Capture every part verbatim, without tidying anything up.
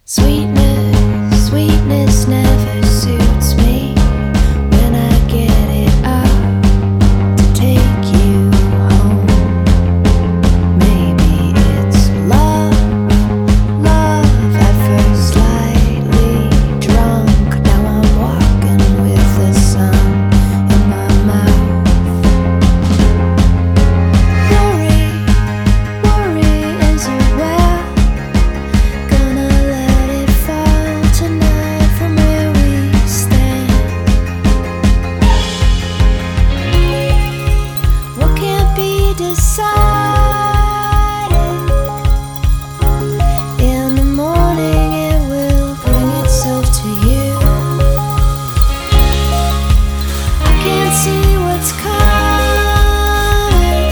Sweetness, sweetness never suits me. When I get it up to take you home, maybe it's love, love at first slightly drunk. Now I'm walking with the sun in my mouth. Worry, worry isn't well gonna let it fall tonight from where we stand. What can't be decided in the morning, it will bring itself to you. I can't see what's coming,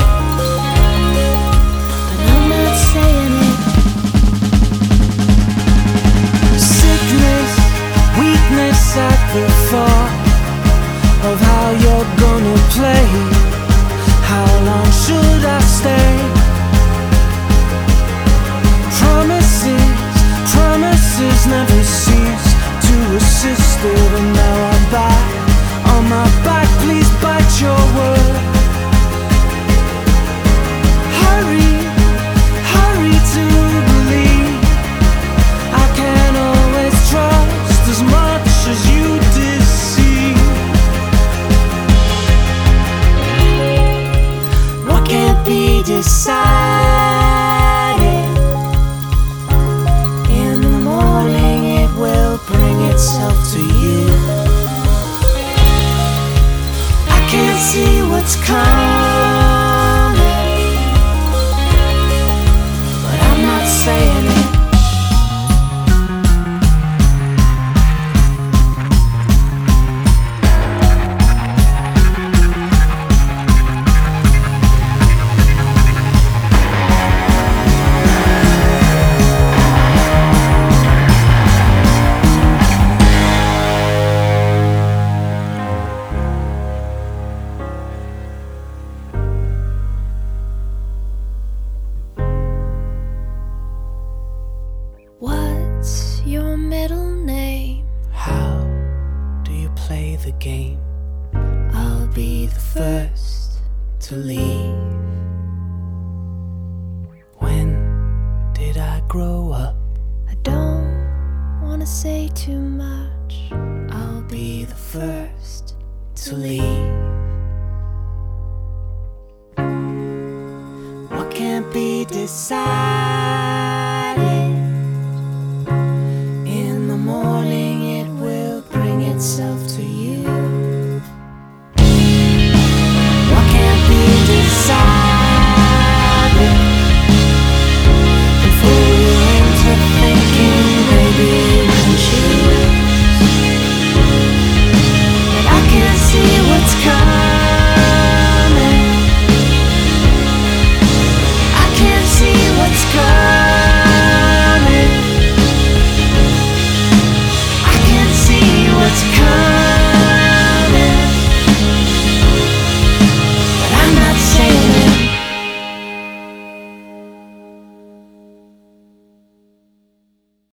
but I'm not saying it. Sickness, weakness at the thought of how you're gonna play. How long should I stay? Promises, promises never cease to assist it. And now I'm back on my back, please bite your word. Hurry, hurry to believe I can't always trust as much as you deceive. What can't be decided in the morning, it will bring itself to you. I can't see what's coming, but I'm not saying it. What's your middle name? How do you play the game? I'll be the first To leave. When did I grow up? I don't wanna say too much. I'll be the first To leave. What can't be decided